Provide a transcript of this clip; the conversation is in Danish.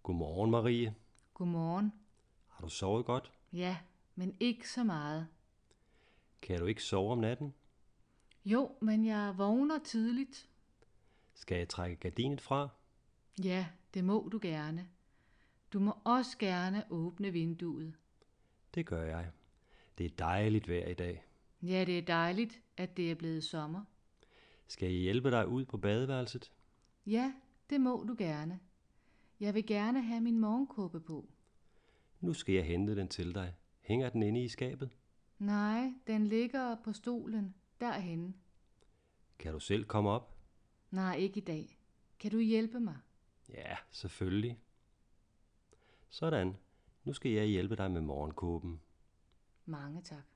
Godmorgen, Marie. Godmorgen. Har du sovet godt? Ja, men ikke så meget. Kan du ikke sove om natten? Jo, men jeg vågner tidligt. Skal jeg trække gardinet fra? Ja, det må du gerne. Du må også gerne åbne vinduet. Det gør jeg. Det er dejligt vejr i dag. Ja, det er dejligt, at det er blevet sommer. Skal jeg hjælpe dig ud på badeværelset? Ja, det må du gerne. Jeg vil gerne have min morgenkåbe på. Nu skal jeg hente den til dig. Hænger den inde i skabet? Nej, den ligger på stolen derhenne. Kan du selv komme op? Nej, ikke i dag. Kan du hjælpe mig? Ja, selvfølgelig. Sådan. Nu skal jeg hjælpe dig med morgenkåben. Mange tak.